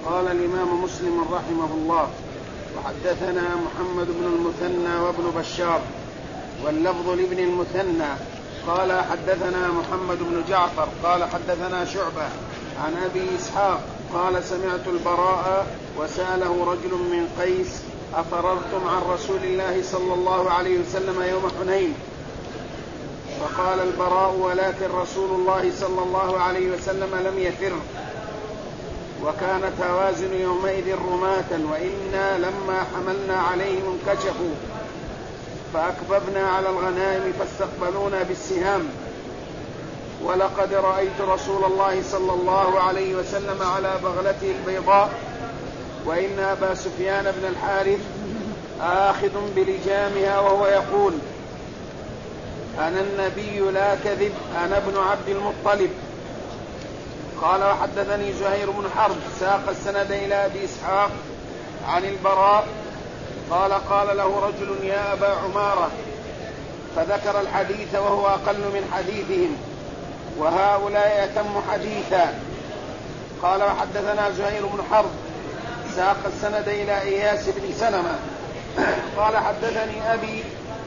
قال الإمام مسلم رحمه الله: وحدثنا محمد بن المثنى وابن بشار، واللفظ لابن المثنى قال حدثنا محمد بن جعفر قال حدثنا شعبة عن أبي إسحاق قال: سمعت البراء وسأله رجل من قيس: أفررتم عن رسول الله صلى الله عليه وسلم يوم حنين؟ فقال البراء: ولكن رسول الله صلى الله عليه وسلم لم يفر، وكانت هوازن يومئذ رماة، وإنا لما حملنا عليهم انكشفوا فأكببنا على الغنائم فاستقبلونا بالسهام، ولقد رأيت رسول الله صلى الله عليه وسلم على بغلته البيضاء، وإن أبا سفيان بن الحارث آخذ بلجامها وهو يقول: أنا النبي لا كذب، أنا ابن عبد المطلب. قال: وحدثني زهير بن حرب ساق السند إلى أبي إسحاق عن البراء قال: قال له رجل: يا أبا عمارة، فذكر الحديث وهو أقل من حديثهم، وهؤلاء أتم حديثا. قال: وحدثنا زهير بن حرب ساق السند إلى إياس بن سلمة قال: حدثني أبي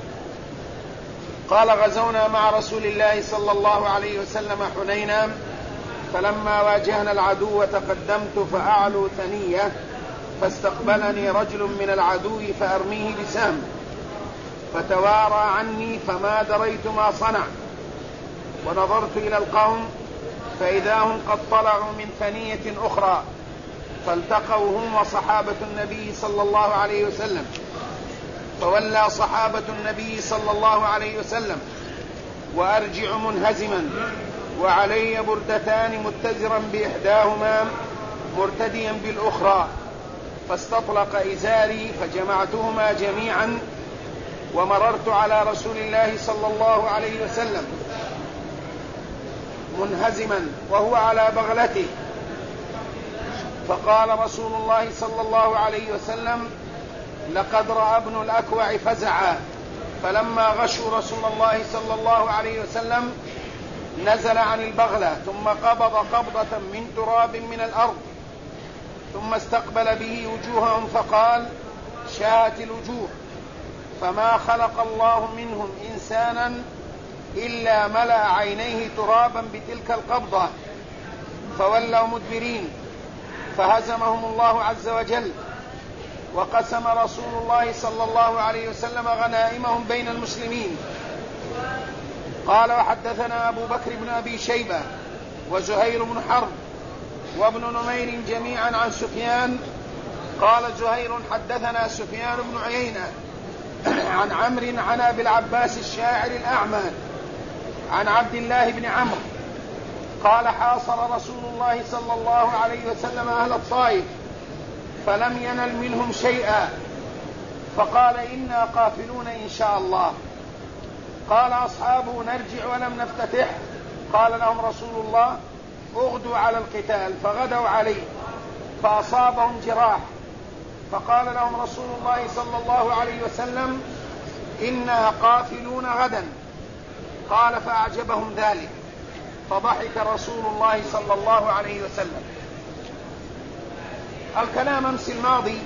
قال: غزونا مع رسول الله صلى الله عليه وسلم حنينا، فلما واجهنا العدو تقدمت فأعلو ثنية، فاستقبلني رجل من العدو فأرميه بسهم، فتوارى عني فما دريت ما صنع، ونظرت إلى القوم فإذا هم قد طلعوا من ثنية أخرى، فالتقوا هم وصحابة النبي صلى الله عليه وسلم، فولى صحابة النبي صلى الله عليه وسلم وأرجع منهزما، وعلي بردتان متزرا بإحداهما مرتديا بالأخرى، فاستطلق إزاري فجمعتهما جميعا، ومررت على رسول الله صلى الله عليه وسلم منهزما وهو على بغلته، فقال رسول الله صلى الله عليه وسلم: لقد رأى ابن الأكوع فزعا. فلما غشوا رسول الله صلى الله عليه وسلم نزل عن البغلة، ثم قبض قبضة من تراب من الأرض، ثم استقبل به وجوههم فقال: شاءت الوجوه، فما خلق الله منهم إنسانا إلا ملأ عينيه ترابا بتلك القبضة، فولوا مدبرين، فهزمهم الله عز وجل، وقسم رسول الله صلى الله عليه وسلم غنائمهم بين المسلمين. قال: وحدثنا أبو بكر بن أبي شيبة وزهير بن حرب وابن نمير جميعا عن سفيان. قال زهير: حدثنا سفيان بن عيينة عن عمرو عن أبي العباس الشاعر الأعمى عن عبد الله بن عمرو قال: حاصر رسول الله صلى الله عليه وسلم أهل الطائف فلم ينل منهم شيئا، فقال: إنا قافلون إن شاء الله. قال أصحابه: نرجع ولم نفتتح. قال لهم رسول الله: اغدوا على القتال، فغدوا عليه فأصابهم جراح، فقال لهم رسول الله صلى الله عليه وسلم: إنا قافلون غدا. قال: فأعجبهم ذلك، فضحك رسول الله صلى الله عليه وسلم. الكلام أمس الماضي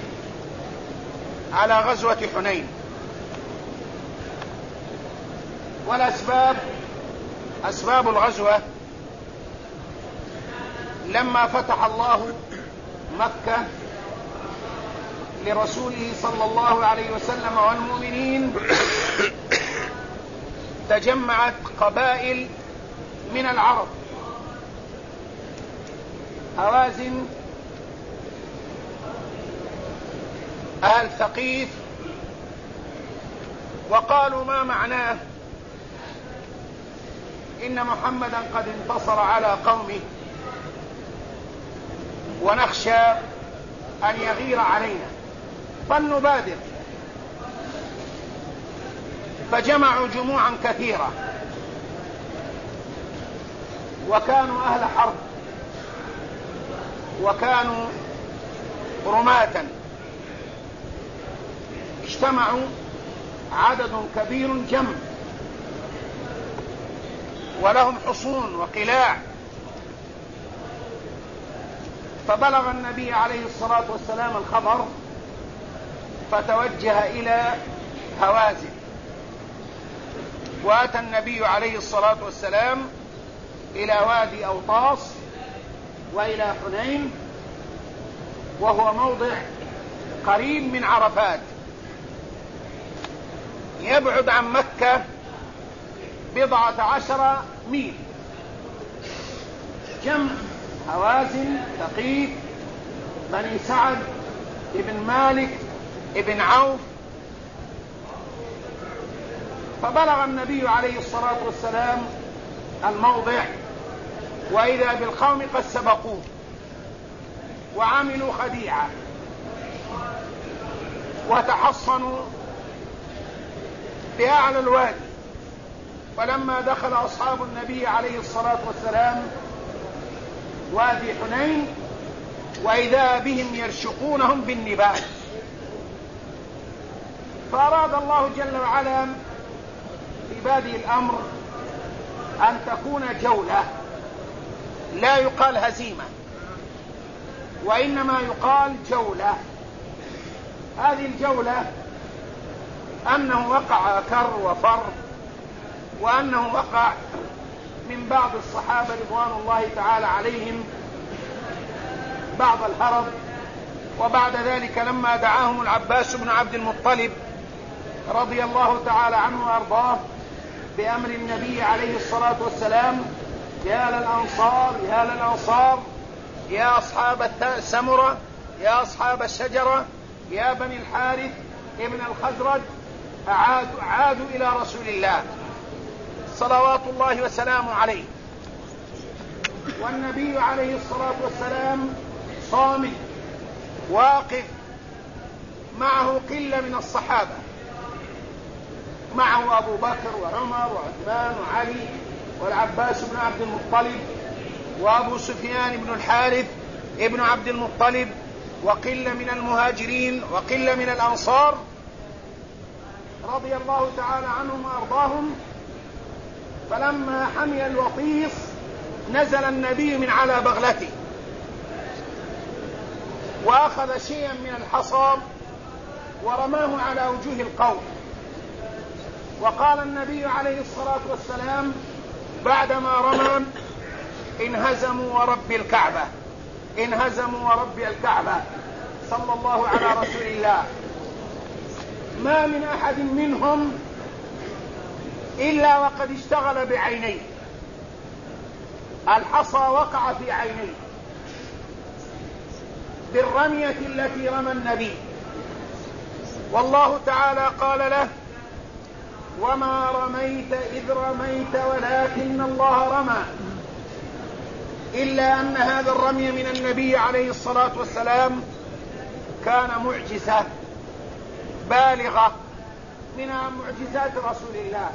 على غزوة حنين، والأسباب أسباب الغزوة: لما فتح الله مكة لرسوله صلى الله عليه وسلم والمؤمنين تجمعت قبائل من العرب، هوازن، أهل ثقيف، وقالوا: ما معناه إن محمدا قد انتصر على قومه ونخشى أن يغير علينا، فلنبادر. فجمعوا جموعا كثيرة، وكانوا أهل حرب، وكانوا رماة، اجتمعوا عدد كبير جم، ولهم حصون وقلاع، فبلغ النبي عليه الصلاة والسلام الخبر، فتوجه إلى هوازن. وأتى النبي عليه الصلاة والسلام إلى وادي أوطاس وإلى حنين، وهو موضع قريب من عرفات، يبعد عن مكة 17 ميل. جمع هوازن، ثقيف، بني سعد، ابن مالك، ابن عوف. فبلغ النبي عليه الصلاة والسلام الموضع، وإذا بالقوم قد سبقوه وعملوا خديعة وتحصنوا بأعلى الوادي. فلما دخل أصحاب النبي عليه الصلاة والسلام وادي حنين، وإذا بهم يرشقونهم بالنبال. فأراد الله جل وعلا في بادئ الأمر أن تكون جولة، لا يقال هزيمة، وإنما يقال جولة. هذه الجولة أنه وقع كر وفر، وأنه وقع من بعض الصحابة رضوان الله تعالى عليهم بعض الهرب. وبعد ذلك لما دعاهم العباس بن عبد المطلب رضي الله تعالى عنه وأرضاه بأمر النبي عليه الصلاة والسلام: يا للأنصار، يا للأنصار، يا أصحاب السمرة، يا أصحاب الشجرة، يا بني الحارث ابن الخزرج، عادوا إلى رسول الله صلوات الله وسلامه عليه. والنبي عليه الصلاة والسلام صامت واقف، معه قلة من الصحابة، معه أبو بكر وعمر وعثمان وعلي والعباس بن عبد المطلب وأبو سفيان بن الحارث ابن عبد المطلب، وقلة من المهاجرين وقلة من الأنصار رضي الله تعالى عنهم وأرضاهم. فلما حمي الوطيس نزل النبي من على بغلته وأخذ شيئا من الحصى ورماه على وجوه القوم. وقال النبي عليه الصلاة والسلام بعدما رمى: انهزموا ورب الكعبة، انهزموا ورب الكعبة، صلى الله على رسول الله. ما من أحد منهم إلا وقد اشتغل بعينيه، الحصى وقع في عينيه بالرمية التي رمى النبي. والله تعالى قال له: وما رميت إذ رميت ولكن الله رمى. إلا أن هذا الرمي من النبي عليه الصلاة والسلام كان معجزة بالغة من معجزات رسول الله.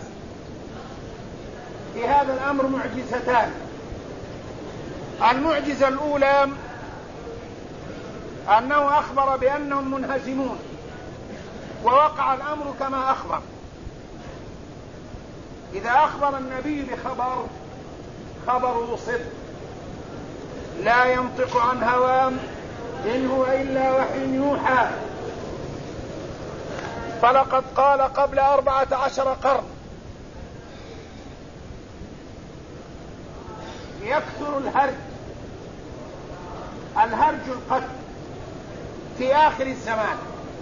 في هذا الأمر معجزتان: المعجزة الأولى أنه أخبر بأنهم منهزمون، ووقع الأمر كما أخبر. إذا أخبر النبي بخبر خبره صدق، لا ينطق عن هواه، إن هو إلا وحي يوحى. فلقد قال قبل 14 قرن: يكثر الهرج القتل في آخر الزمان.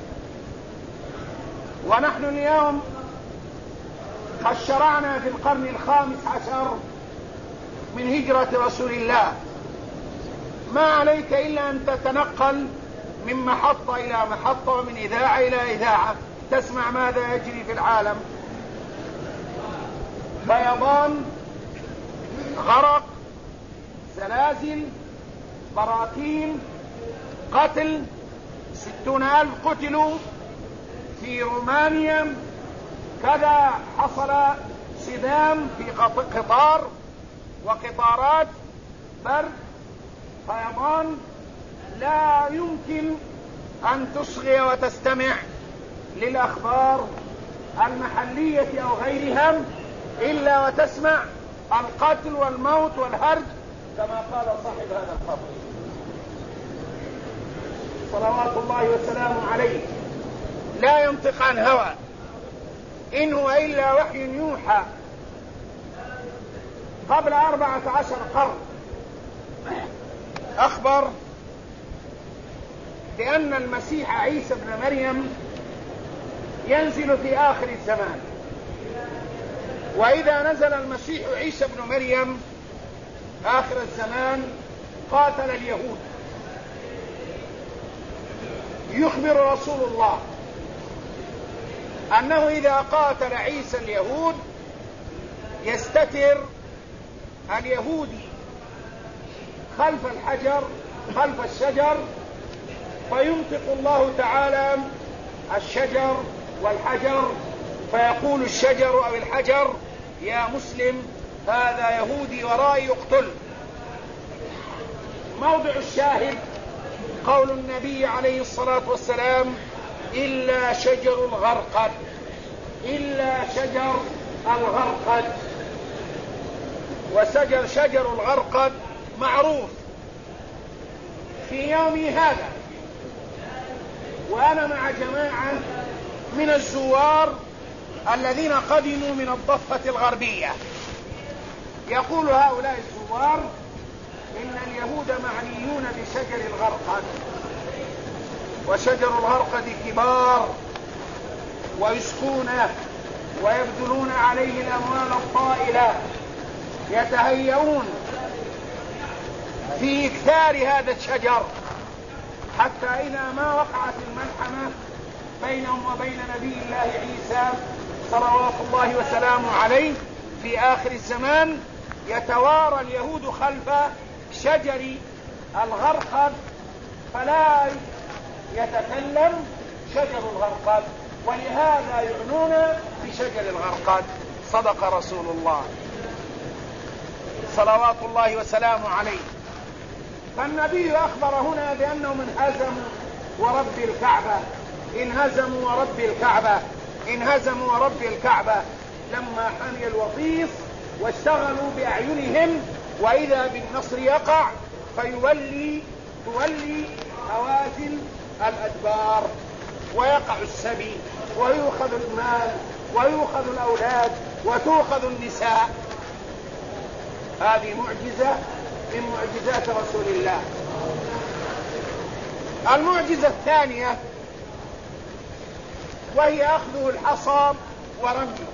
ونحن اليوم قد شرعنا في القرن 15 من هجرة رسول الله. ما عليك إلا أن تتنقل من محطة إلى محطة ومن إذاعة إلى إذاعة، تسمع ماذا يجري في العالم: فيضان، غرق، زلازل، براكين، قتل. 60,000 قتلوا في رومانيا، كذا حصل صدام في قطار وقطارات، برد، فيضان. لا يمكن أن تصغي وتستمع للأخبار المحلية أو غيرها إلا وتسمع القتل والموت والهرج كما قال صاحب هذا الخبر. صلوات الله وسلامه عليه لا ينطق عن هوى، إن هو إلا وحي يوحى. قبل 14 قرن أخبر بأن المسيح عيسى ابن مريم ينزل في آخر الزمان، وإذا نزل المسيح عيسى ابن مريم آخر الزمان قاتل اليهود. يخبر رسول الله أنه إذا قاتل عيسى اليهود يستتر اليهودي خلف الحجر خلف الشجر، فينطق الله تعالى الشجر والحجر، فيقول الشجر أو الحجر يا مسلم هذا يهودي ورائي يقتل. موضع الشاهد قول النبي عليه الصلاة والسلام إلا شجر الغرقد، إلا شجر الغرقد. وشجر الغرقد معروف. في يومي هذا وأنا مع جماعة من الزوار الذين قدموا من الضفة الغربية، يقول هؤلاء الزوار إن اليهود معنيون بشجر الغرقد، وشجر الغرقد كبار ويسقونه ويبذلون عليه الأموال الطائلة، يتهيئون في إكثار هذا الشجر، حتى إذا ما وقعت الملحمة بينهم وبين نبي الله عيسى صلوات الله وسلامه عليه في آخر الزمان يتوارى اليهود خلف شجر الغرقد فلا يتكلم شجر الغرقد، ولهذا يعنون بشجر الغرقد. صدق رسول الله صلوات الله وسلامه عليه. فالنبي أخبر هنا بأنهم انهزموا ورب الكعبة، انهزموا ورب الكعبة، انهزموا ورب الكعبة لما حمي الوطيس واشتغلوا بأعينهم، وإذا بالنصر يقع تولي هوازن الأدبار ويقع السبي ويؤخذ المال ويؤخذ الأولاد وتؤخذ النساء. هذه معجزة من معجزات رسول الله. المعجزة الثانية وهي أخذه الحصى ورميه.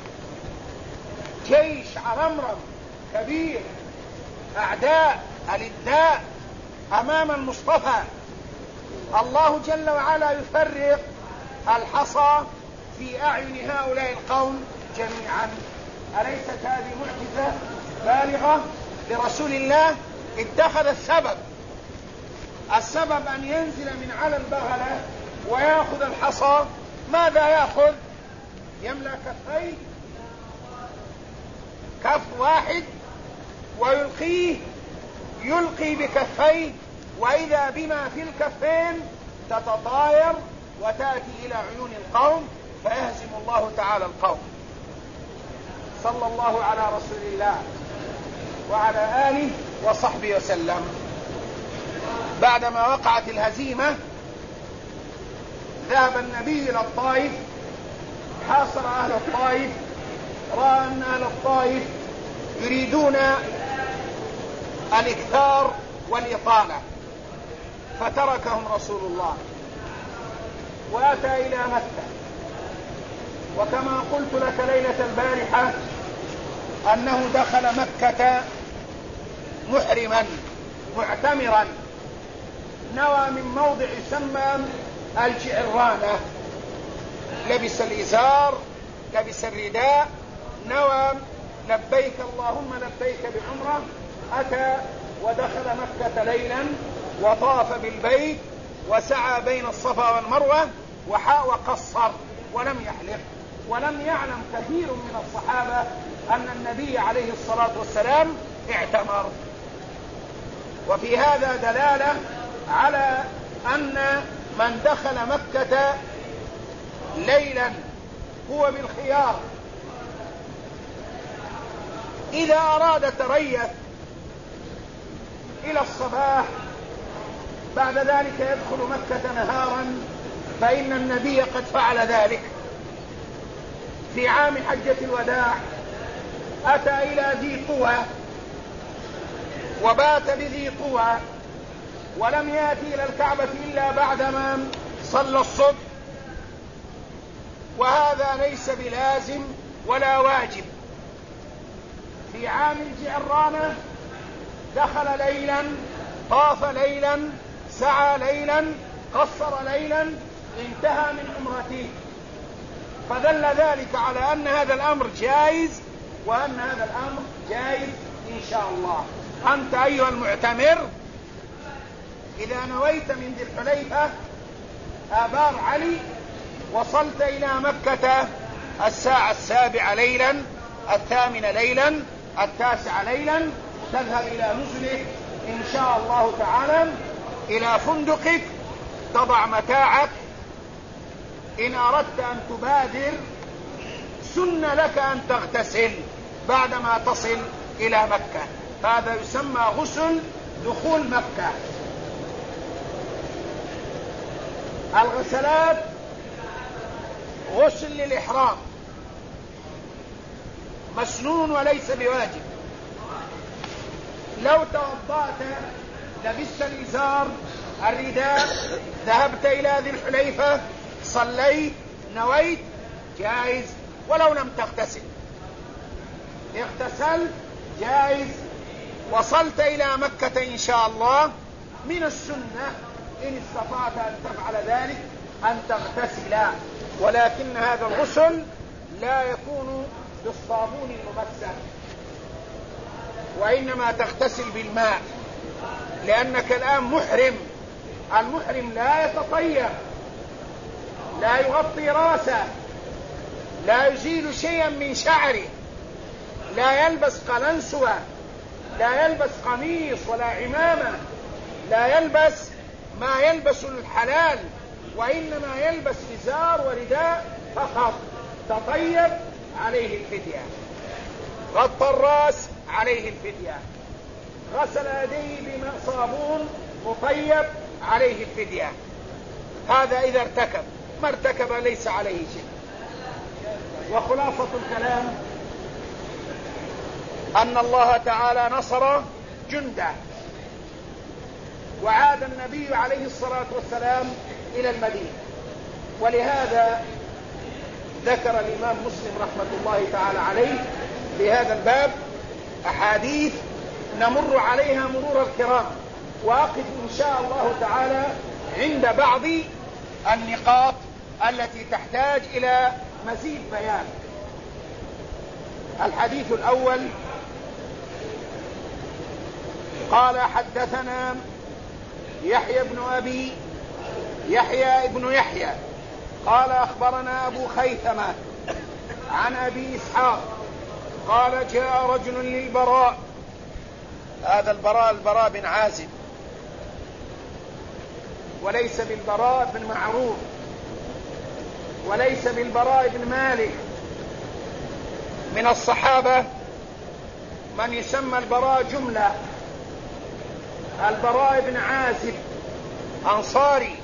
جيش عرمرم كبير، أعداء الإداء أمام المصطفى، الله جل وعلا يفرق الحصى في أعين هؤلاء القوم جميعا. أليست هذه معجزة بالغة لرسول الله؟ اتخذ السبب أن ينزل من على البغلة ويأخذ الحصى. ماذا يأخذ؟ يملأ كفيه، كف واحد يلقي بكفيه، وإذا بما في الكفين تتطاير وتأتي إلى عيون القوم فيهزم الله تعالى القوم. صلى الله على رسول الله وعلى آله وصحبه وسلم. بعدما وقعت الهزيمة ذهب النبي إلى الطائف، حاصر أهل الطائف، رأى أن أهل الطائف يريدون الإكثار والإطالة فتركهم رسول الله وأتى إلى مكة. وكما قلت لك ليلة البارحة أنه دخل مكة محرما معتمرا، نوى من موضع يسمى الجعرانة، لبس الإزار لبس الرداء، نوى لبيك اللهم لبيك بعمرة. أتى ودخل مكة ليلا وطاف بالبيت وسعى بين الصفا والمروة وقصر ولم يحلق. ولم يعلم كثير من الصحابة أن النبي عليه الصلاة والسلام اعتمر. وفي هذا دلالة على أن من دخل مكة ليلا هو بالخيار. إذا أراد تريث إلى الصباح بعد ذلك يدخل مكة نهارا، فإن النبي قد فعل ذلك في عام حجة الوداع. أتى إلى ذي طوى وبات بذي طوى، ولم يأتي إلى الكعبة إلا بعدما صلى الصبح، وهذا ليس بلازم ولا واجب. في عام الجعرانة دخل ليلا، طاف ليلا، سعى ليلا، قصر ليلا، انتهى من عمرته، فدل ذلك على أن هذا الأمر جائز، وأن هذا الأمر جائز إن شاء الله. أنت أيها المعتمر إذا نويت من ذي الحليفة آبار علي، وصلت إلى مكة الساعة 7 ليلا، 8 ليلا، 9 ليلا، تذهب إلى نزلك إن شاء الله تعالى إلى فندقك، تضع متاعك. إن أردت أن تبادر سن لك أن تغتسل بعدما تصل إلى مكة، هذا يسمى غسل دخول مكة. الغسلات: غسل للإحرام مسنون وليس بواجب. لو توضأت، لبست الإزار، الرداء، ذهبت إلى ذي الحليفة، صليت، نويت، جائز، ولو لم تغتسل. اغتسلت، جائز. وصلت إلى مكة إن شاء الله، من السنة إن استطعت أن تفعل ذلك أن تغتسل، ولكن هذا الغسل لا يكون بالصابون الممسك، وإنما تغتسل بالماء، لأنك الآن محرم. المحرم لا يتطيب، لا يغطي راسه، لا يزيل شيئا من شعره، لا يلبس قلنسوة، لا يلبس قميص ولا عمامة، لا يلبس ما يلبس الحلال، وإنما يلبس إزار ورداء فقط. تطيب عليه الفدية، غطى الراس عليه الفدية، غسل يديه بماء صابون مطيب عليه الفدية. هذا إذا ارتكب، ما ارتكب ليس عليه شيء. وخلاصة الكلام أن الله تعالى نصر جنده، وعاد النبي عليه الصلاة والسلام إلى المدينة. ولهذا ذكر الإمام مسلم رحمة الله تعالى عليه في هذا الباب أحاديث نمر عليها مرور الكرام، وأقف إن شاء الله تعالى عند بعض النقاط التي تحتاج إلى مزيد بيان. الحديث الأول: قال حدثنا يحيى بن أبي قال أخبرنا أبو خيثمة عن أبي إسحاق قال جاء رجل للبراء، هذا البراء بن عازب، وليس بالبراء بن معروف، وليس بالبراء بن مالك. من الصحابة من يسمى البراء جملة: البراء بن عازب أنصاري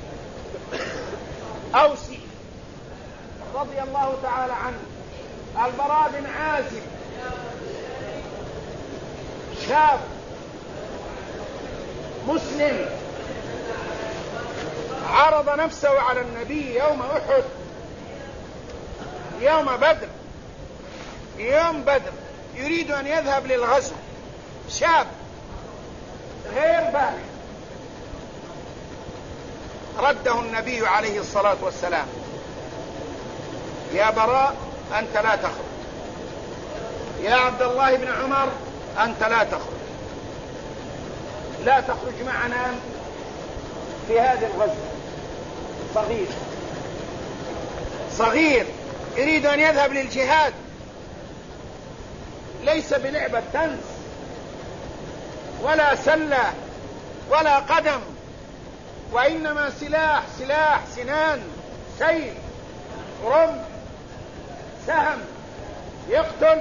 أوسي رضي الله تعالى عنه. البراء بن عازب شاب مسلم، عرض نفسه على النبي يوم أحد، يوم بدر، يوم بدر، يريد أن يذهب للغزو، شاب غير بالغ. رده النبي عليه الصلاة والسلام: يا براء أنت لا تخرج، يا عبد الله بن عمر أنت لا تخرج، لا تخرج معنا في هذا الغزو. صغير يريد أن يذهب للجهاد، ليس بلعبة تنس ولا سلة ولا قدم، وإنما سلاح، سنان، سيف، رمح، سهم، يقتل.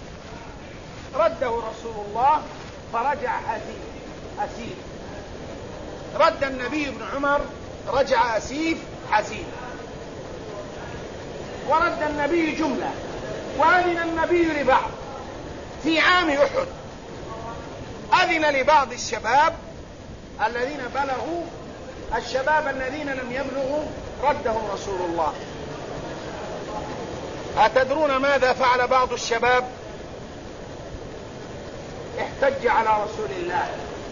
رده رسول الله فرجع أسير. رد النبي بن عمر رجع أسيف حزين، ورد النبي جملة، وأذن النبي لبعض في عام أحد، أذن لبعض الشباب الذين بلغوا، الشباب الذين لم يبلغوا ردهم رسول الله. أتدرون ماذا فعل بعض الشباب؟ احتج على رسول الله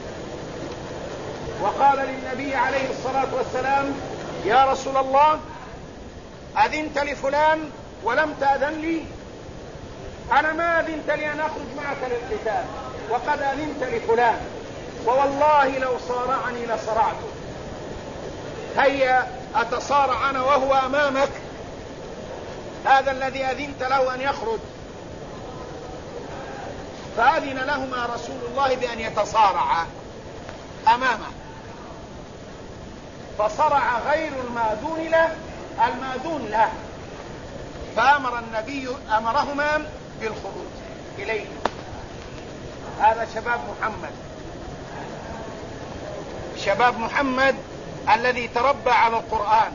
وقال للنبي عليه الصلاة والسلام: يا رسول الله، أذنت لفلان ولم تأذن لي؟ أنا ما أذنت لي أن أخرج معك للقتال، وقد أذنت لفلان، ووالله لو صارعني لصرعته، هيا أتصارع أنا وهو أمامك، هذا الذي أذنت له أن يخرج. فأذن لهما رسول الله بأن يتصارعا أمامه، فصرع غير المأذون له، فأمر النبي أمرهما بالخروج إليه. هذا شباب محمد الذي تربى على القرآن،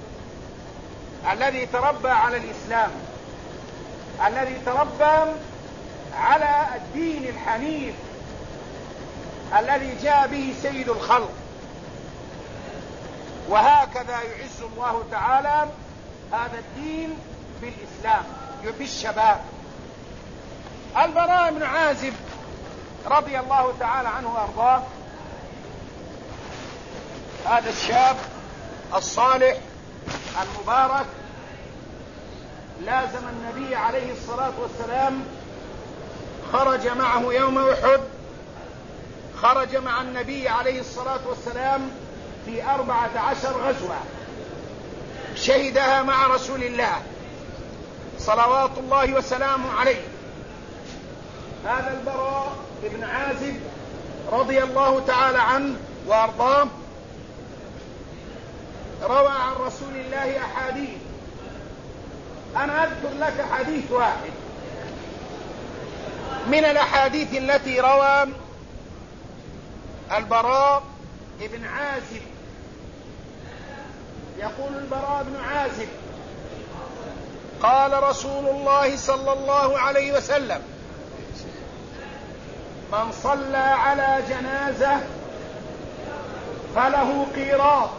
الذي تربى على الإسلام، الذي تربى على الدين الحنيف الذي جاء به سيد الخلق. وهكذا يعز الله تعالى هذا الدين بالإسلام بالشباب. البراء بن عازب رضي الله تعالى عنه وأرضاه، هذا الشاب الصالح المبارك لازم النبي عليه الصلاة والسلام، خرج معه يوم أحد، خرج مع النبي عليه الصلاة والسلام في 14 غزوة شهدها مع رسول الله صلوات الله وسلامه عليه. هذا البراء بن عازب رضي الله تعالى عنه وأرضاه روى عن رسول الله أحاديث. أنا أذكر لك حديث واحد من الأحاديث التي روى البراء بن عازب. يقول البراء بن عازب: قال رسول الله صلى الله عليه وسلم: من صلى على جنازة فله قيراط،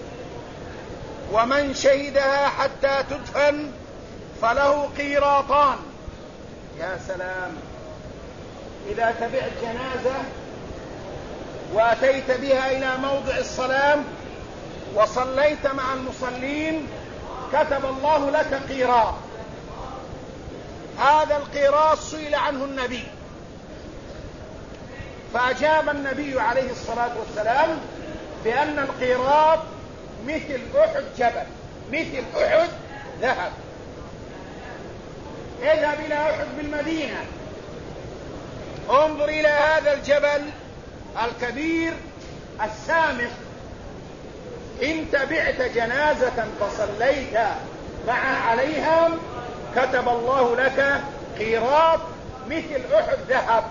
ومن شهدها حتى تدفن فله قيراطان. يا سلام! إذا تبعت جنازة وأتيت بها إلى موضع الصلاة وصليت مع المصلين كتب الله لك قيراط. هذا القيراط سئل عنه النبي، فأجاب النبي عليه الصلاة والسلام بأن القيراط مثل أحد جبل، مثل أحد ذهب. اذهب إلى أحد بالمدينة، انظر إلى هذا الجبل الكبير السامق، إن تبعت جنازة فصليت مع عليها كتب الله لك قيراط مثل أحد ذهب.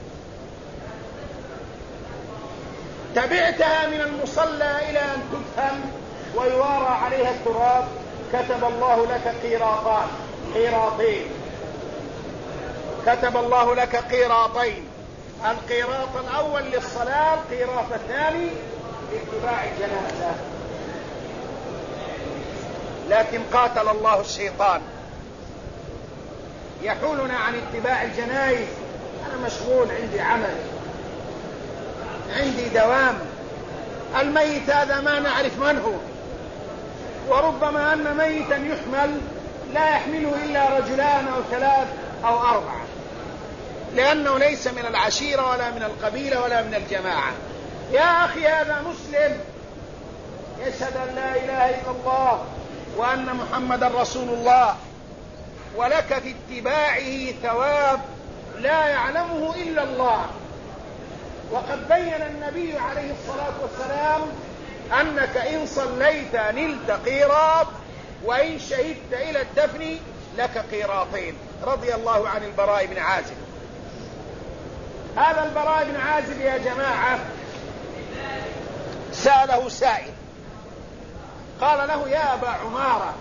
تبعتها من المصلى إلى أن تدفن ويوارى عليها التراب كتب الله لك قيراطين، كتب الله لك قيراطين، القيراط الأول للصلاة، القيراط الثاني لاتباع الجنازة. لكن قاتل الله الشيطان يحولنا عن اتباع الجنائز. أنا مشغول، عندي عمل، عندي دوام، الميت هذا ما نعرف من هو، وربما أن ميتا يحمل لا يحمله إلا رجلان أو 3 أو 4، لأنه ليس من العشيرة ولا من القبيلة ولا من الجماعة. يا أخي هذا مسلم يشهد أن لا إله إلا الله وأن محمد رسول الله، ولك في اتباعه ثواب لا يعلمه إلا الله. وقد بين النبي عليه الصلاة والسلام أنك إن صليت نلت قيراط، وإن شهدت إلى الدفن لك قيراطين. رضي الله عن البراء بن عازب. هذا البراء بن عازب يا جماعة سأله سائل قال له: يا أبا عمارة،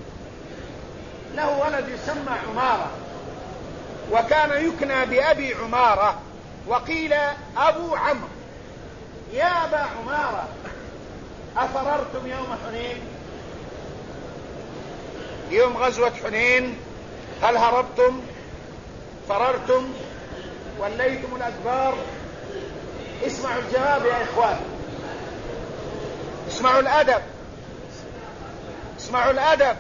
له ولد يسمى عمارة، وكان يكنى بأبي عمارة، وقيل أبو عمرو. يا أبا عمارة، أفررتم يوم حنين؟ يوم غزوة حنين هل هربتم؟ فررتم؟ وليتم الأدبار؟ اسمعوا الجواب يا إخوان، اسمعوا الأدب، اسمعوا الأدب.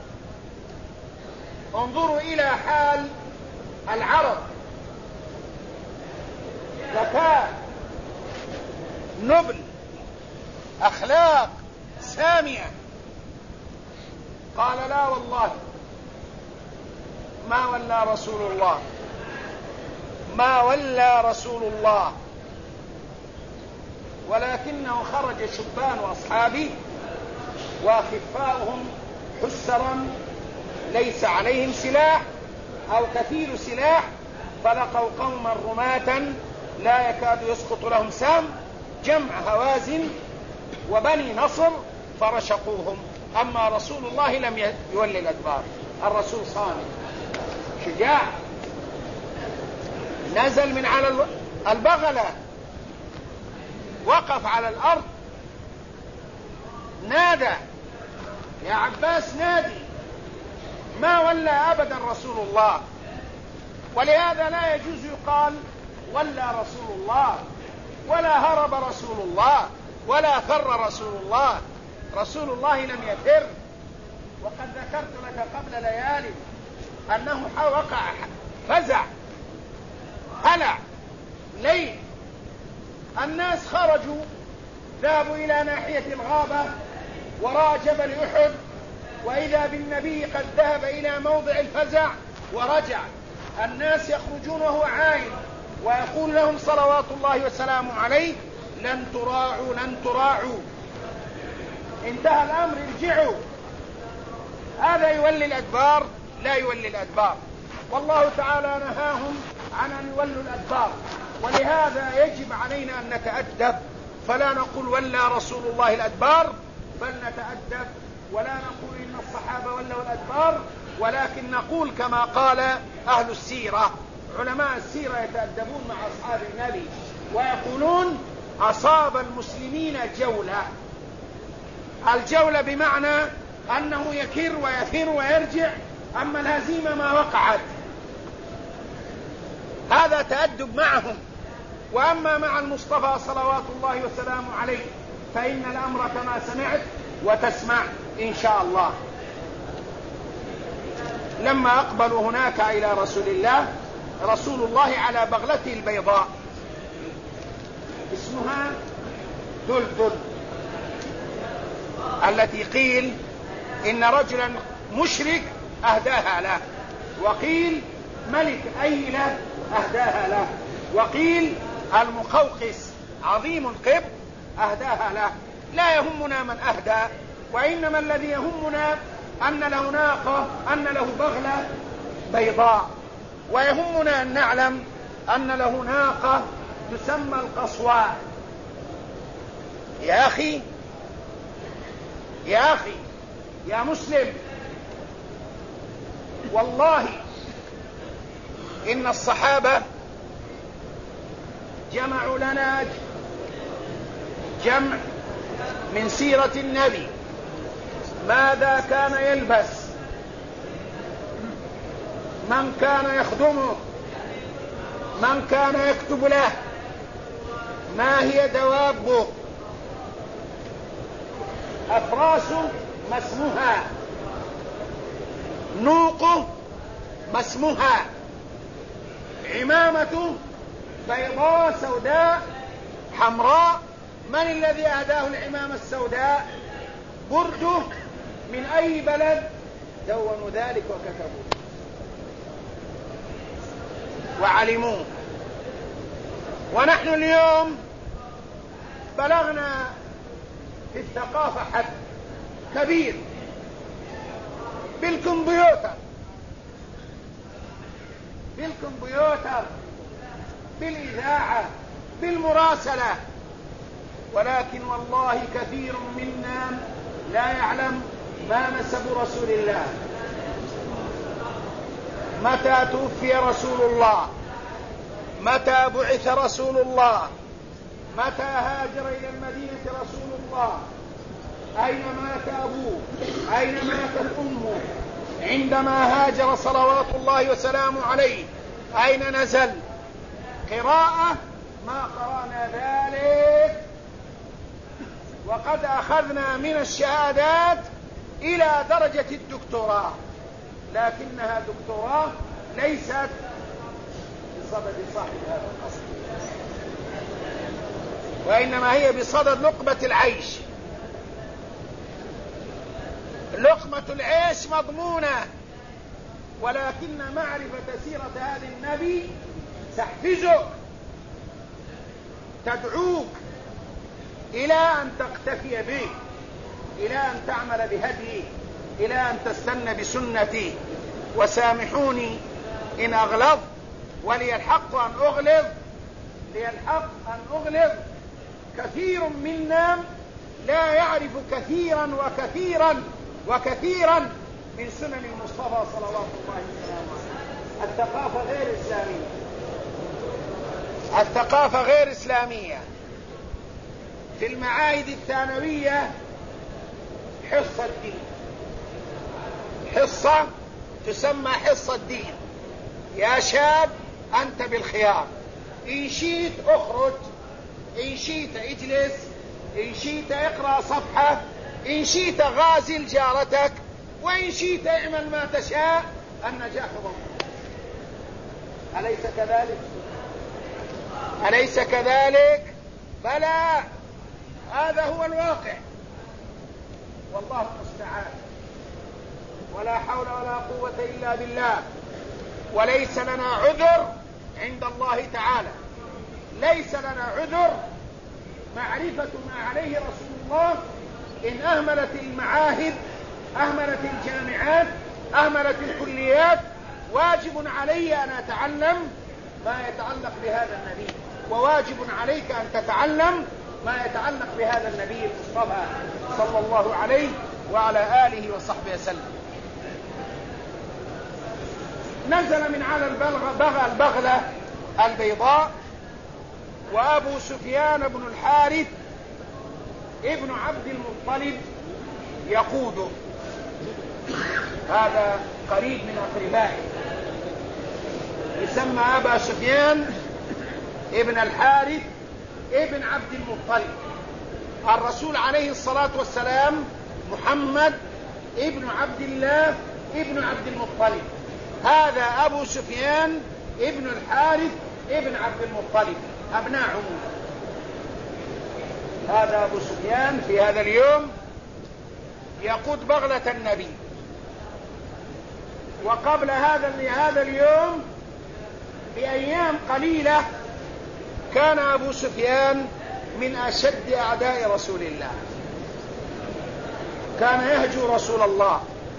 انظروا إلى حال العرب، ذكاء، نبل، أخلاق سامية. قال: لا والله ما ولى رسول الله، ما ولى رسول الله، ولكنه خرج شبان أصحابي وأخفاؤهم حسرا ليس عليهم سلاح أو كثير سلاح، فلقوا قوما رماة لا يكاد يسقط لهم سام، جمع هوازن وبني نصر، فرشقوهم. أما رسول الله لم يولي الأدبار، الرسول صامت شجاع، نزل من على البغلة، وقف على الأرض، نادى: يا عباس نادي. ما ولى أبدا رسول الله، ولهذا لا يجوز يقال ولى رسول الله، ولا هرب رسول الله، ولا فر رسول الله. رسول الله لم يفر. وقد ذكرت لك قبل ليال أنه وقع فزع، هلع، ليل، الناس خرجوا، ذهبوا إلى ناحية الغابة وراء جبل أحد، وإذا بالنبي قد ذهب إلى موضع الفزع ورجع. الناس يخرجون وهو عائد، ويقول لهم صلوات الله وسلامه عليه: لن تراعوا، لن تراعوا، انتهى الأمر، ارجعوا. هذا يولي الأدبار؟ لا يولي الأدبار. والله تعالى نهاهم عن أن يولوا الأدبار، ولهذا يجب علينا أن نتأدب، فلا نقول ولى رسول الله الأدبار، بل نتأدب ولا نقول إن الصحابة ولوا الأدبار، ولكن نقول كما قال أهل السيرة، علماء السيرة يتأدبون مع أصحاب النبي ويقولون: أصاب المسلمين جولة. الجولة بمعنى أنه يكر ويفر ويرجع، أما الهزيمة ما وقعت. هذا تأدب معهم. وأما مع المصطفى صلوات الله وسلامه عليه فإن الأمر كما سمعت وتسمع إن شاء الله. لما أقبلوا هناك إلى رسول الله، رسول الله على بغلته البيضاء اسمها دلدل، التي قيل إن رجلا مشرك أهداها له، وقيل ملك أيلة أهداها له، وقيل المقوقس عظيم القبط أهداها له. لا يهمنا من أهدى، وإنما الذي يهمنا أن له ناقة، أن له بغلة بيضاء، ويهمنا أن نعلم أن له ناقة تسمى القصواء. يا أخي، يا أخي، يا مسلم، والله إن الصحابة جمعوا لنا جمع من سيرة النبي، ماذا كان يلبس، من كان يخدمه، من كان يكتب له، ما هي دوابه، أفراسه ما اسمها، نوقه ما اسمها، عمامته بيضاء سوداء حمراء، من الذي أهداه العمامة السوداء، برده من أي بلد، دونوا ذلك وكتبوه وعلموه. ونحن اليوم بلغنا في الثقافة حد كبير، بالكمبيوتر، بالكمبيوتر، بالإذاعة، بالمراسلة، ولكن والله كثير منا لا يعلم ما نسب رسول الله، متى توفي رسول الله، متى بعث رسول الله، متى هاجر إلى المدينة رسول الله، أين مات أبوه، أين ماتت أمه عندما هاجر صلوات الله وسلامه عليه، أين نزل. قراءة ما قرأنا ذلك، وقد أخذنا من الشهادات إلى درجة الدكتوراه، لكنها دكتوراه ليست بصدد صاحب هذا القصر، وإنما هي بصدد لقمة العيش. لقمة العيش مضمونة، ولكن معرفة سيرة هذا النبي تحفزك، تدعوك إلى أن تقتفي به، إلى أن تعمل بهديه، إلى أن تستنى بسنتي. وسامحوني إن أغلظ، ولي الحق أن أغلظ، لي الحق أن أغلظ. كثير منا لا يعرف كثيرا وكثيرا وكثيرا من سنن المصطفى صلوات الله وسلامه عليه. الثقافة غير إسلامية، الثقافة غير إسلامية. في المعاهد الثانوية حصة الدين، حصة تسمى حصة الدين. يا شاب أنت بالخيار، إن شئت أخرج، إن شئت اجلس، إن شئت اقرأ صفحة، إن شئت غازل جارتك، وإن شئت اعمل ما تشاء، النجاح ضمن. أليس كذلك؟ أليس كذلك؟ بلى، هذا هو الواقع، والله المستعان، ولا حول ولا قوة إلا بالله. وليس لنا عذر عند الله تعالى، ليس لنا عذر. معرفة ما عليه رسول الله إن أهملت المعاهد، أهملت الجامعات، أهملت الكليات، واجب علي أن أتعلم ما يتعلق بهذا النبي، وواجب عليك أن تتعلم ما يتعلق بهذا النبي المصطفى صلى الله عليه وعلى آله وصحبه وسلم. نزل من على البغلة البيضاء، وأبو سفيان بن الحارث ابن عبد المطلب يقوده. هذا قريب من أقربائه، يسمى أبا سفيان ابن الحارث ابن عبد المطلب. الرسول عليه الصلاة والسلام محمد ابن عبد الله ابن عبد المطلب. هذا أبو سفيان ابن الحارث ابن عبد المطلب، أبناء عموم. هذا أبو سفيان في هذا اليوم يقود بغلة النبي. وقبل هذا اليوم بأيام قليلة كان أبو سفيان من أشد أعداء رسول الله، كان يهجو رسول الله،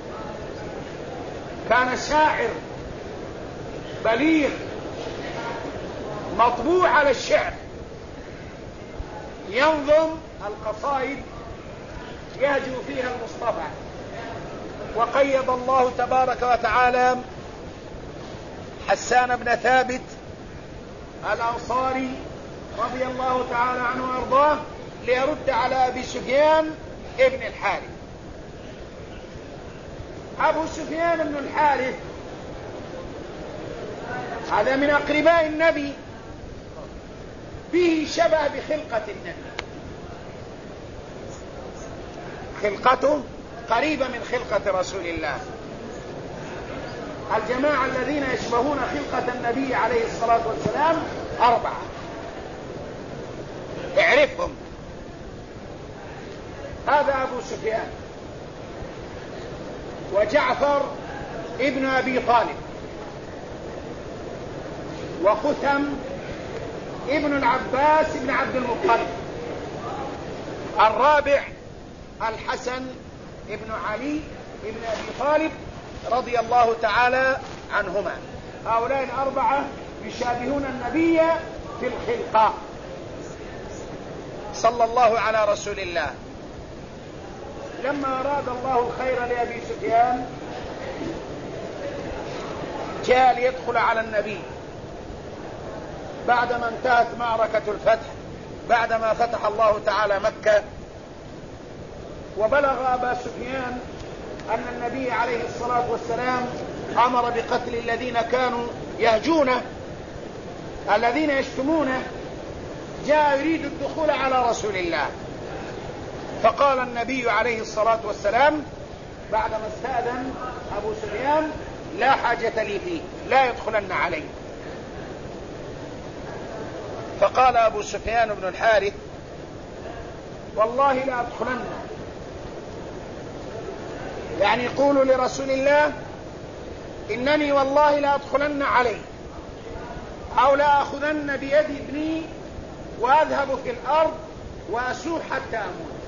كان شاعر بليغ مطبوع على الشعر، ينظم القصائد يهجو فيها المصطفى. وقيض الله تبارك وتعالى حسان بن ثابت الأنصاري رضي الله تعالى عنه وارضاه ليرد على أبي سفيان ابن الحارث. أبو سفيان بن الحارث هذا من أقرباء النبي، به شبه بخلقة النبي، خلقته قريبة من خلقة رسول الله. الجماعة الذين يشبهون خلقة النبي عليه الصلاة والسلام 4، اعرفهم. هذا أبو سفيان، وجعفر ابن أبي طالب، وخثم ابن العباس ابن عبد المطلب. الرابع الحسن ابن علي ابن أبي طالب رضي الله تعالى عنهما. هؤلاء 4 يشابهون النبي في الخلقة. صلى الله على رسول الله. لما أراد الله الخير لأبي سفيان جاء ليدخل على النبي بعدما انتهت معركة الفتح، بعدما فتح الله تعالى مكة، وبلغ أبا سفيان أن النبي عليه الصلاة والسلام أمر بقتل الذين كانوا يهجونه، الذين يشتمونه. جاء يريد الدخول على رسول الله، فقال النبي عليه الصلاة والسلام بعدما استأذن أبو سفيان: لا حاجة لي فيه، لا يدخلن علي. فقال أبو سفيان بن الحارث: والله لا أدخلن، يعني يقول لرسول الله: إنني والله لا أدخلن عليه، أو لا أخذن بيد ابني وأذهب في الأرض وأسوح حتى أموت.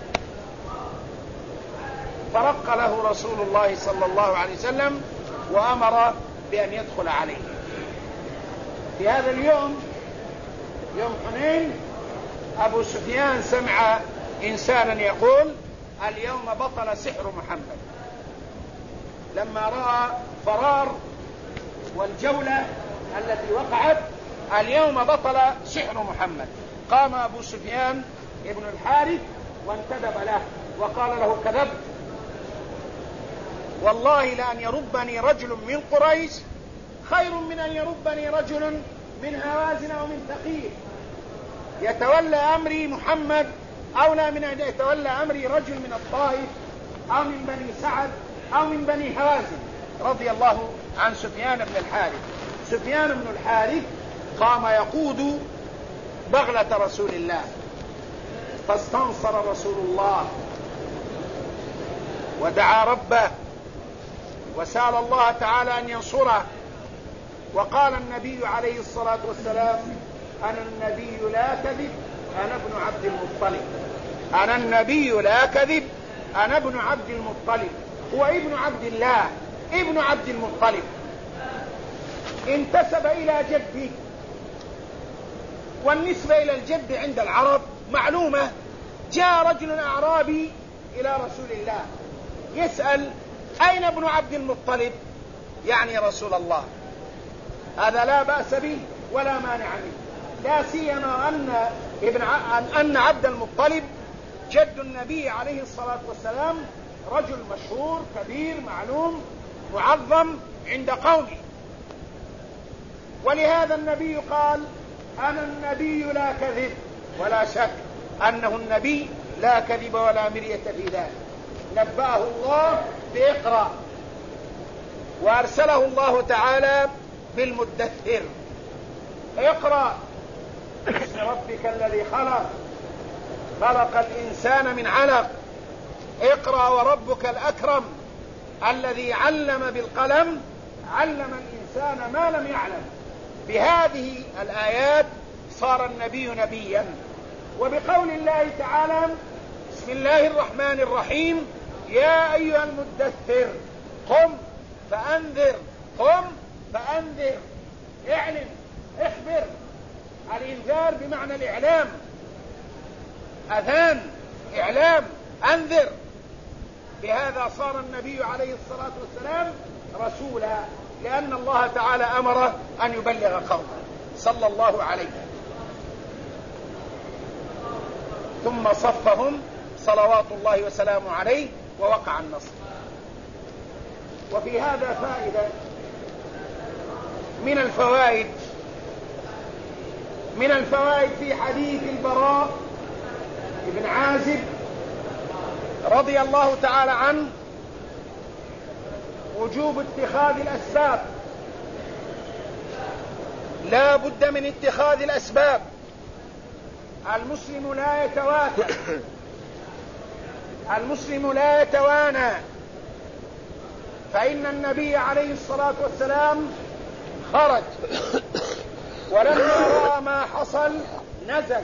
فرق له رسول الله صلى الله عليه وسلم وأمر بأن يدخل عليه. في هذا اليوم، يوم حنين، أبو سفيان سمع إنسانا يقول: اليوم بطل سحر محمد. لما رأى فرار والجولة التي وقعت: اليوم بطل سحر محمد. قام أبو سفيان ابن الحارث وانتدب له وقال له: كذبت، والله لأن يربني رجل من قريش خير من أن يربني رجل من هوازن أو من ثقيف. يتولى أمري محمد أولى من أن يتولى أمري رجل من الطائف أو من بني سعد أو من بني هوازن. رضي الله عن سفيان بن الحارث. سفيان بن الحارث قام يقود بغلة رسول الله، فاستنصر رسول الله ودعا ربه وسأل الله تعالى أن ينصره. وقال النبي عليه الصلاة والسلام: أنا النبي لا كذب، أنا ابن عبد المطلب. أنا النبي لا كذب، أنا ابن عبد المطلب. هو ابن عبد الله، ابن عبد المطلب، انتسب إلى جده، والنسبة إلى الجد عند العرب معلومة. جاء رجل أعرابي إلى رسول الله يسأل: أين ابن عبد المطلب؟ يعني رسول الله. هذا لا بأس به ولا مانع منه، لا سيما أن عبد المطلب جد النبي عليه الصلاة والسلام رجل مشهور كبير معلوم معظم عند قومه. ولهذا النبي قال: أنا النبي لا كذب، ولا شك أنه النبي لا كذب ولا مرية في ذلك. نبأه الله بإقرأ، وأرسله الله تعالى بالمدثر: اقرأ باسم ربك الذي خلق، خلق الإنسان من علق، اقرأ وربك الأكرم الذي علم بالقلم، علم الإنسان ما لم يعلم. بهذه الآيات صار النبي نبيا. وبقول الله تعالى: بسم الله الرحمن الرحيم: يا أيها المدثر قم فأنذر، قم فأنذر، اعلم، اخبر. الإنذار بمعنى الإعلام، أذان، إعلام، أنذر. بهذا صار النبي عليه الصلاة والسلام رسولا، لأن الله تعالى أمره أن يبلغ قومه صلى الله عليه. ثم صفهم صلوات الله وسلامه عليه ووقع النصر. وفي هذا فائدة من الفوائد في حديث البراء بن عازب رضي الله تعالى عنه: وجوب اتخاذ الأسباب. لا بد من اتخاذ الأسباب. المسلم لا يتواتر، المسلم لا يتوانى. فإن النبي عليه الصلاة والسلام خرج، ولما رأى ما حصل نزل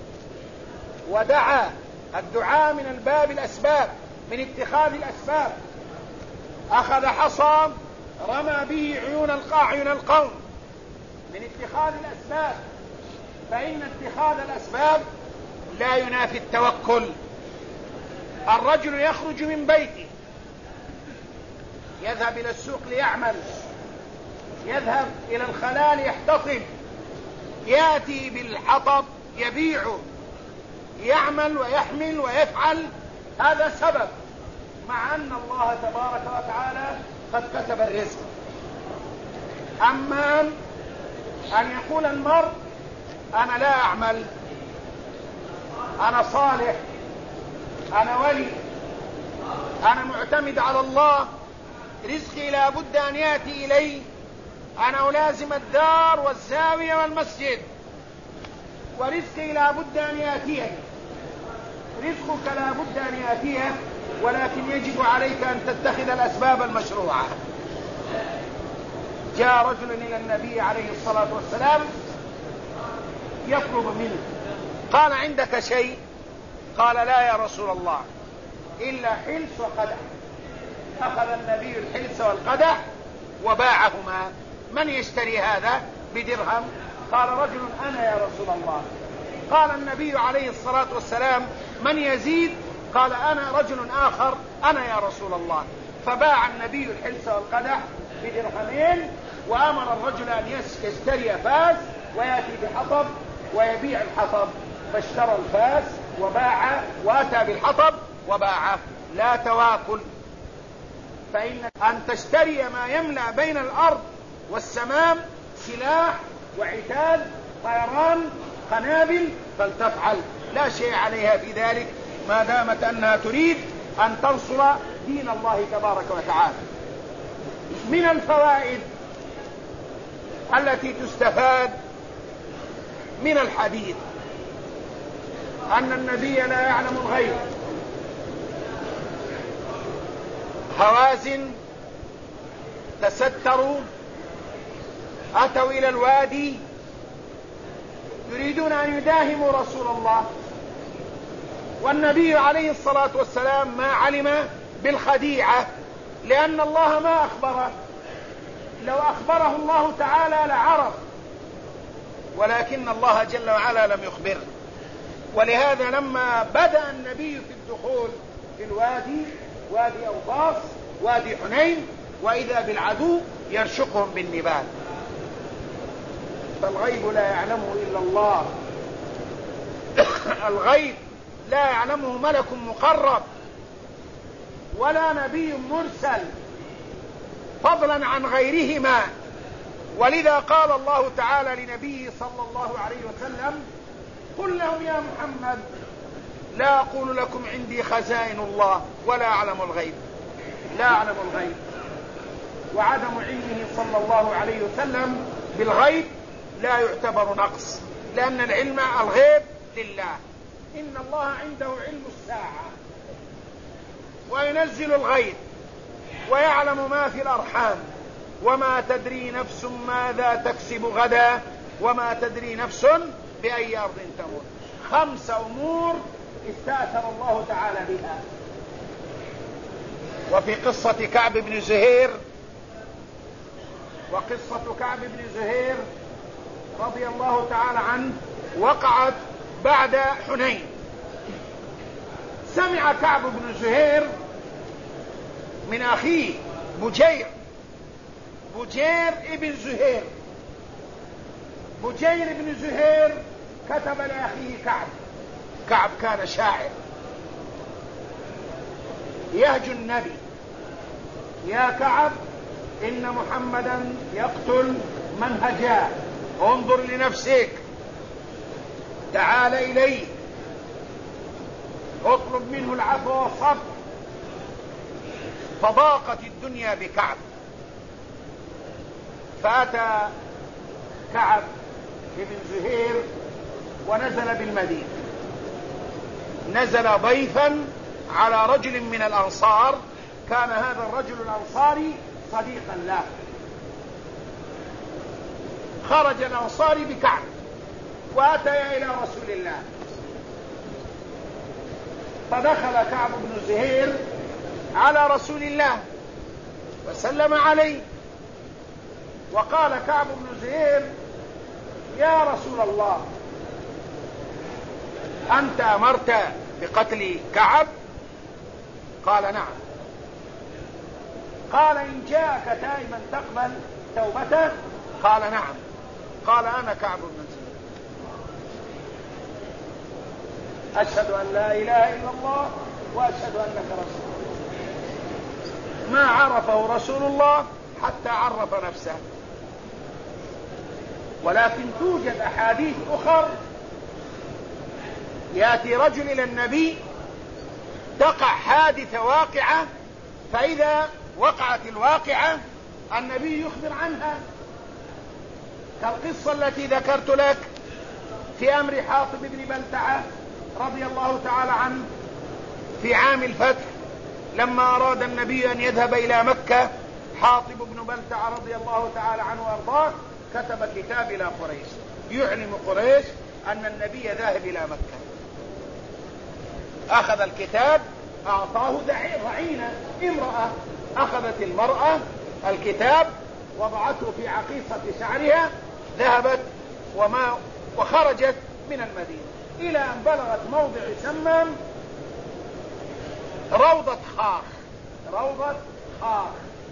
ودعا. الدعاء من الباب الأسباب، من اتخاذ الأسباب. أخذ حصى رمى به أعين القوم، من اتخاذ الأسباب. فإن اتخاذ الأسباب لا ينافي التوكل. الرجل يخرج من بيته يذهب إلى السوق ليعمل، يذهب إلى الخلال يحتطب، يأتي بالحطب يبيعه، يعمل ويحمل ويفعل، هذا سبب، مع أن الله تبارك وتعالى قد كتب الرزق. أما أن يقول المرء أنا لا أعمل، أنا صالح، أنا ولي، أنا معتمد على الله، رزقي لا بد أن يأتي إلي، أنا ألازم الدار والزاوية والمسجد، ورزقي لا بد أن يأتيه. رزقك لا بد أن يأتيه، ولكن يجب عليك أن تتخذ الأسباب المشروعة. جاء رجل إلى النبي عليه الصلاة والسلام يطلب منه، قال عندك شيء؟ قال لا يا رسول الله إلا حلس وقدح. أخذ النبي الحلس والقدح وباعهما. من يشتري هذا بدرهم؟ قال رجل أنا يا رسول الله. قال النبي عليه الصلاة والسلام من يزيد؟ قال أنا رجل آخر أنا يا رسول الله. فباع النبي الحلس والقدح بدرهمين، وأمر الرجل أن يشتري فاس ويأتي بحطب ويبيع الحطب، فاشترى الفاس وباع وأتى بالحطب وباعه. لا تواكل، فإن أن تشتري ما يملأ بين الأرض والسماء سلاح وعتاد طيران قنابل فلتفعل، لا شيء عليها في ذلك ما دامت أنها تريد أن تنصر دين الله تبارك وتعالى. من الفوائد التي تستفاد من الحديث أن النبي لا يعلم الغيب. هوازن تستروا أتوا إلى الوادي يريدون أن يداهموا رسول الله، والنبي عليه الصلاة والسلام ما علم بالخديعة، لأن الله ما أخبره. لو أخبره الله تعالى لعرف، ولكن الله جل وعلا لم يخبره. ولهذا لما بدأ النبي في الدخول في الوادي، وادي أوطاس، وادي حنين، وإذا بالعدو يرشقهم بالنبال. فالغيب لا يعلمه إلا الله. الغيب لا يعلمه ملك مقرب ولا نبي مرسل، فضلا عن غيرهما. ولذا قال الله تعالى لنبيه صلى الله عليه وسلم قل لهم يا محمد لا أقول لكم عندي خزائن الله ولا أعلم الغيب. لا أعلم الغيب، وعدم علمه صلى الله عليه وسلم بالغيب لا يعتبر نقص، لأن العلم الغيب لله. إن الله عنده علم الساعة وينزل الغيب ويعلم ما في الأرحام، وما تدري نفس ماذا تكسب غدا، وما تدري نفس بأي أرض تموت. 5 أمور استأثر الله تعالى بها. وفي قصة كعب بن زهير، وقصة كعب بن زهير رضي الله تعالى عنه وقعت بعد حنين. سمع كعب بن زهير من أخيه بجير ابن زهير. بجير بن زهير كتب لأخيه كعب كان شاعر يهجو النبي: يا كعب إن محمدا يقتل من هجاه، انظر لنفسك، تعال إليه، اطلب منه العفو والصبر. فضاقت الدنيا بكعب، فأتى كعب بن زهير ونزل بالمدينة. نزل ضيفا على رجل من الأنصار، كان هذا الرجل الأنصاري صديقا له. خرج الأنصاري بكعب وأتيا إلى رسول الله، فدخل كعب بن زهير على رسول الله وسلم عليه، وقال كعب بن زهير: يا رسول الله، أنت أمرت بقتل كعب؟ قال نعم. قال إن جاءك تائبا تقبل توبته؟ قال نعم. قال أنا كعب بن زيد، أشهد أن لا إله إلا الله وأشهد أنك رسول الله. ما عرفه رسول الله حتى عرف نفسه. ولكن توجد أحاديث أخرى يأتي رجل إلى النبي، تقع حادثة واقعة، فإذا وقعت الواقعة النبي يخبر عنها، كالقصة التي ذكرت لك في أمر حاطب بن بلتعة رضي الله تعالى عنه في عام الفتح، لما أراد النبي أن يذهب إلى مكة. حاطب بن بلتعة رضي الله تعالى عنه وأرضاه كتب كتاب إلى قريش يعلم قريش أن النبي ذاهب إلى مكة. أخذ الكتاب، أعطاه رعينة امرأة، أخذت المرأة الكتاب وضعته في عقيصة شعرها، ذهبت وخرجت من المدينة إلى أن بلغت موضع يسمى روضة خاخ. روضة خاخ.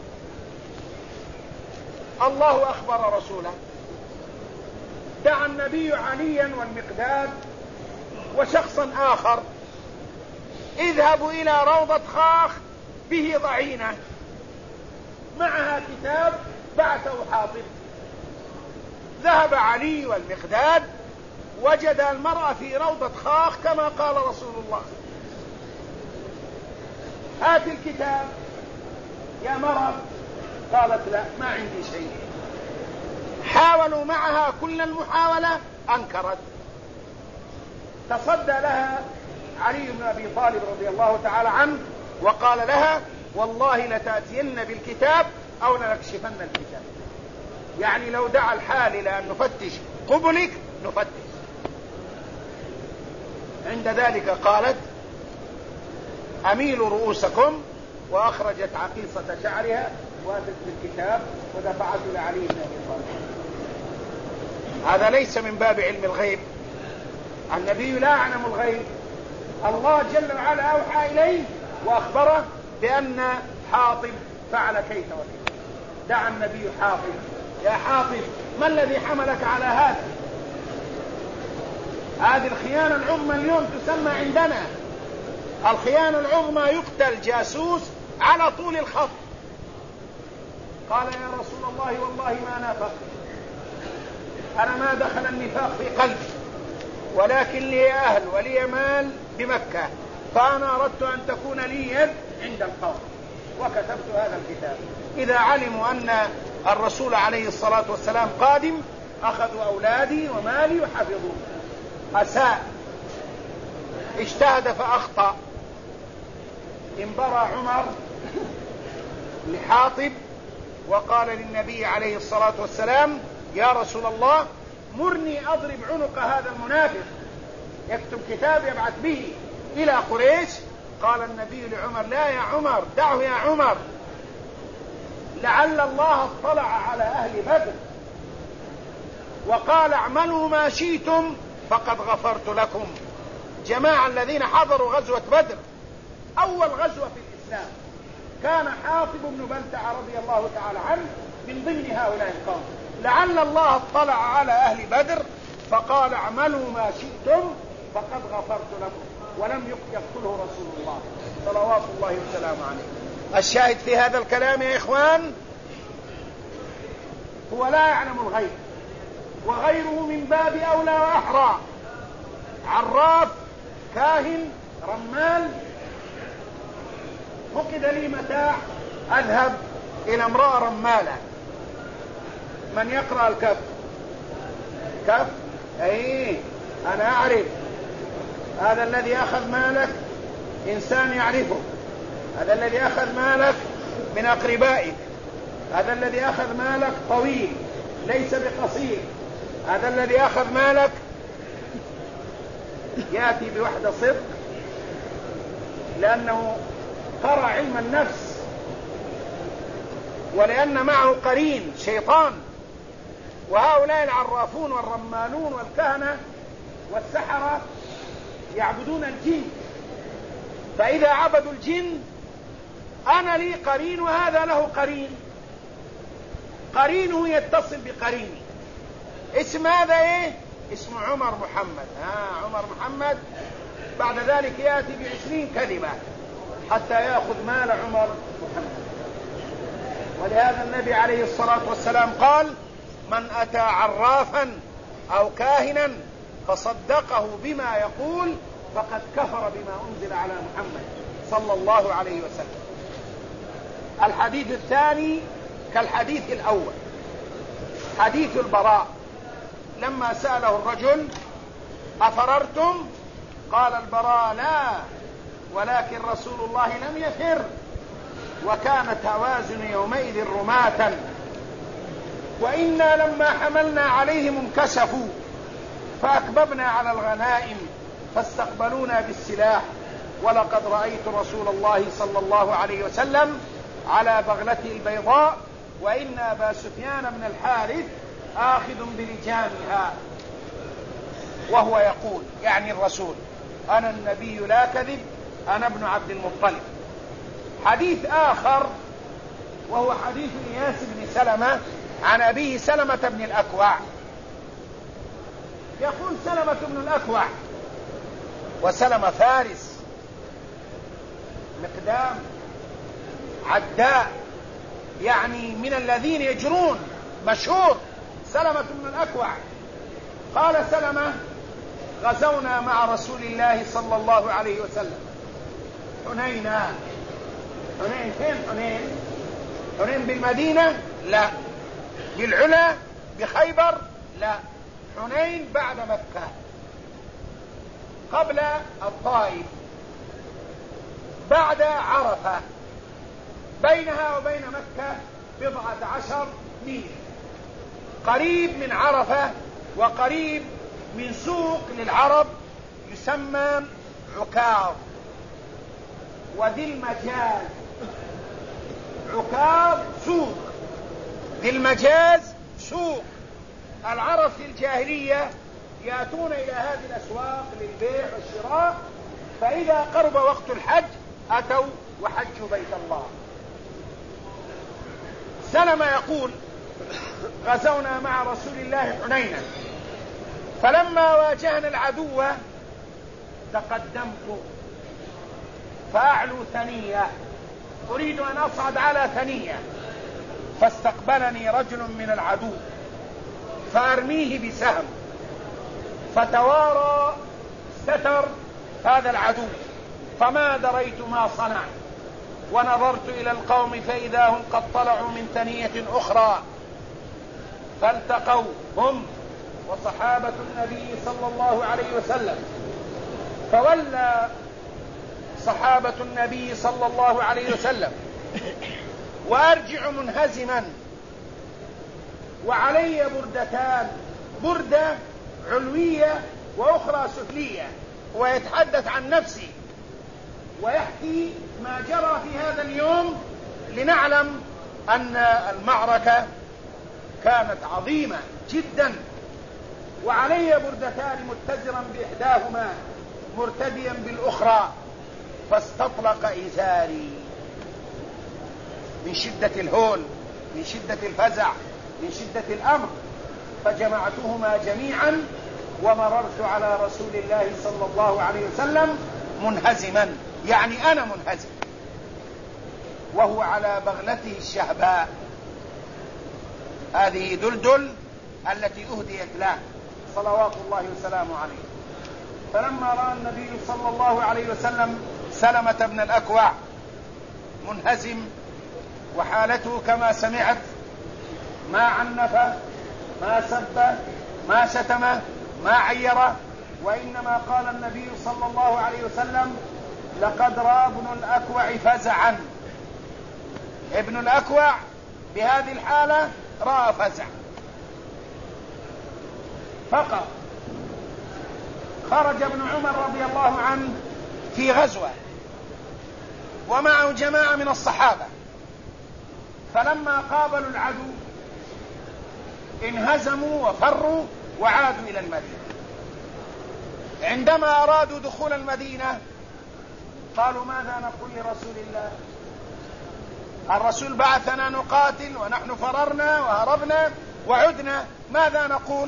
الله أخبر رسوله، دعا النبي عليا والمقداد وشخصا آخر، اذهبوا إلى روضة خاخ به ضعينة معها كتاب بعثه حاطب. ذهب علي والمقداد، وجد المرأة في روضة خاخ كما قال رسول الله. هات الكتاب يا مرأة. قالت لا، ما عندي شيء. حاولوا معها كل المحاولة، أنكرت. تصدى لها علي بن أبي طالب رضي الله تعالى عنه وقال لها والله لتأتين بالكتاب أو لنكشفن الكتاب. يعني لو دعا الحال إلى أن نفتش قبلك نفتش. عند ذلك قالت أميلوا رؤوسكم، وأخرجت عقيصة شعرها وأتت بالكتاب ودفعته لعلي بن أبي طالب. هذا ليس من باب علم الغيب، النبي لا يعلم الغيب. الله جل وعلا أوحى إليه وأخبره بأن حاطب فعل كيف وكيف. دعا النبي حاطب، يا حاطب ما الذي حملك على هذا؟ هذه الخيانة العظمى اليوم تسمى عندنا الخيانة العظمى، يقتل جاسوس على طول الخط. قال يا رسول الله والله ما نافق، أنا ما دخل النفاق في قلبي، ولكن لي أهل ولي مال بمكة، فأنا أردت أن تكون لي يد عند القوم وكتبت هذا الكتاب. إذا علموا أن الرسول عليه الصلاة والسلام قادم أخذوا أولادي ومالي وحفظوه. أساء، اجتهد فأخطأ. انبرى عمر لحاطب وقال للنبي عليه الصلاة والسلام يا رسول الله مرني أضرب عنق هذا المنافق، يكتب كتاب يبعث به إلى قريش. قال النبي لعمر لا يا عمر، دعه يا عمر، لعل الله اطلع على أهل بدر وقال اعملوا ما شئتم فقد غفرت لكم. جماعة الذين حضروا غزوة بدر أول غزوة في الإسلام، كان حاطب بن بلتعة رضي الله تعالى عنه من ضمن هؤلاء القوم. لعل الله اطلع على أهل بدر فقال اعملوا ما شئتم فقد غفرت لكم، ولم يقتله رسول الله صلوات الله وسلامه عليه. الشاهد في هذا الكلام يا إخوان هو لا يعلم الغيب، وغيره من باب أولى وأحرى. عراف، كاهن، رمال. فقد لي متاع أذهب إلى امرأة رمالة. من يقرأ الكف؟ كف؟ أي أنا أعرف هذا الذي أخذ مالك إنسان يعرفه، هذا الذي أخذ مالك من أقربائك، هذا الذي أخذ مالك طويل ليس بقصير، هذا الذي أخذ مالك يأتي بوحدة صدق لأنه قرأ علم النفس، ولأن معه قرين شيطان. وهؤلاء العرافون والرمالون والكهنة والسحرة يعبدون الجن، فإذا عبدوا الجن أنا لي قرين وهذا له قرين، قرينه يتصل بقريني. اسم هذا ايه؟ اسم عمر محمد. عمر محمد، بعد ذلك يأتي ب20 كلمة حتى يأخذ مال عمر محمد. ولهذا النبي عليه الصلاة والسلام قال: من أتى عرافا أو كاهنا فصدقه بما يقول فقد كفر بما أنزل على محمد صلى الله عليه وسلم. الحديث الثاني كالحديث الأول، حديث البراء لما سأله الرجل: أفررتم؟ قال البراء: لا، ولكن رسول الله لم يفر، وكانت هوازن يومئذ رماة، وإنا لما حملنا عليهم انكشفوا فأكببنا على الغنائم فاستقبلونا بالسلاح، ولقد رأيت رسول الله صلى الله عليه وسلم على بغلته البيضاء، وإن أبا سفيان بن الحارث آخذ بلجامها، وهو يقول يعني الرسول: أنا النبي لا كذب، أنا ابن عبد المطلب. حديث آخر وهو حديث إياس بن سلمة عن أبيه سلمة بن الأكوع. يقول سلمة بن الأكوع، وسلمة فارس مقدام عداء، يعني من الذين يجرون، مشهور سلمة بن الأكوع. قال سلمة: غزونا مع رسول الله صلى الله عليه وسلم حنينا. حنين فين؟ حنين بالمدينة؟ لا. بالعلا؟ بخيبر؟ لا. حنين بعد مكة قبل الطائف بعد عرفة، بينها وبين مكة 17 ميل، قريب من عرفة وقريب من سوق للعرب يسمى عكاظ وذي المجاز. عكاظ سوق، ذي المجاز سوق. العرب في الجاهلية يأتون إلى هذه الأسواق للبيع والشراء، فإذا قرب وقت الحج أتوا وحجوا بيت الله. سلمة يقول: غزونا مع رسول الله حنينا، فلما واجهنا العدو تقدمت فأعلو ثنية، أريد أن أصعد على ثنية، فاستقبلني رجل من العدو فأرميه بسهم، فتوارى ستر هذا العدو، فما دريت ما صنع، ونظرت إلى القوم فإذا هم قد طلعوا من ثنية أخرى، فالتقوا هم وصحابة النبي صلى الله عليه وسلم، فولى صحابة النبي صلى الله عليه وسلم وأرجع منهزما، وعلي بردتان، بردة علوية وأخرى سفلية، ويتحدث عن نفسه ويحكي ما جرى في هذا اليوم لنعلم أن المعركة كانت عظيمة جدا. وعلي بردتان متزرا بإحداهما مرتديا بالأخرى، فاستطلق إزاري من شدة الهول، من شدة الفزع، من شدة الأمر، فجمعتهما جميعا ومررت على رسول الله صلى الله عليه وسلم منهزما، يعني أنا منهزم، وهو على بغلته الشهباء، هذه دلدل التي أهديت له صلوات الله وسلامه عليه. فلما رأى النبي صلى الله عليه وسلم سلمة بن الأكوع منهزم وحالته كما سمعت، ما عنف، ما سب، ما شتم، ما عير، وإنما قال النبي صلى الله عليه وسلم: لقد رأى ابن الأكوع فزعا. ابن الأكوع بهذه الحالة رأى فزع فقط. خرج ابن عمر رضي الله عنه في غزوة ومعه جماعة من الصحابة، فلما قابلوا العدو انهزموا وفروا وعادوا إلى المدينة. عندما أرادوا دخول المدينة قالوا ماذا نقول لرسول الله؟ الرسول بعثنا نقاتل ونحن فررنا وهربنا وعدنا، ماذا نقول؟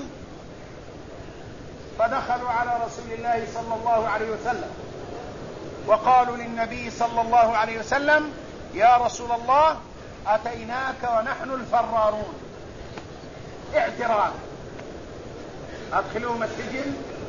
فدخلوا على رسول الله صلى الله عليه وسلم وقالوا للنبي صلى الله عليه وسلم: يا رسول الله، أتيناك ونحن الفرارون، اعتراف، أدخلوهم السجن،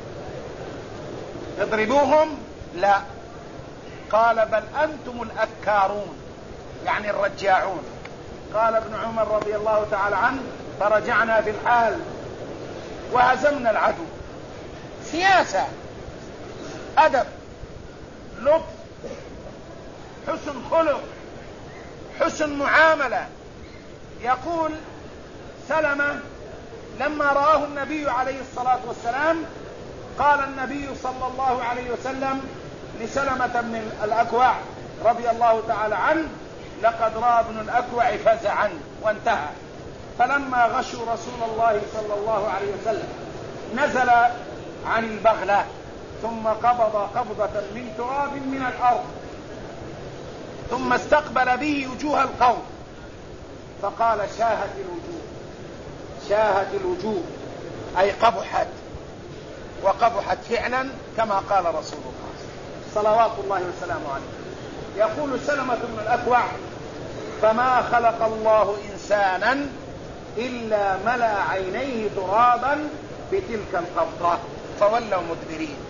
اضربوهم؟ لا، قال: بل أنتم الأكارون، يعني الرجاعون. قال ابن عمر رضي الله تعالى عنه: فرجعنا في الحال وهزمنا العدو. سياسة، أدب، لطف، حسن خلق، حسن معاملة. يقول سلمة: لما رآه النبي عليه الصلاة والسلام قال النبي صلى الله عليه وسلم لسلمة بن الأكوع رضي الله تعالى عنه: لقد رأى ابن الأكوع فزعا، وانتهى. فلما غشوا رسول الله صلى الله عليه وسلم نزل عن البغلة ثم قبض قبضة من تراب من الأرض، ثم استقبل به وجوه القوم فقال: شاهت الوجوه، شاهت الوجوه، أي قبحت، وقبحت فعلا كما قال رسول الله صلوات الله وسلامه عليه. يقول سلمة بن الأكوع: فما خلق الله إنسانا إلا ملأ عينيه ترابا بتلك القبضة فولوا مدبرين.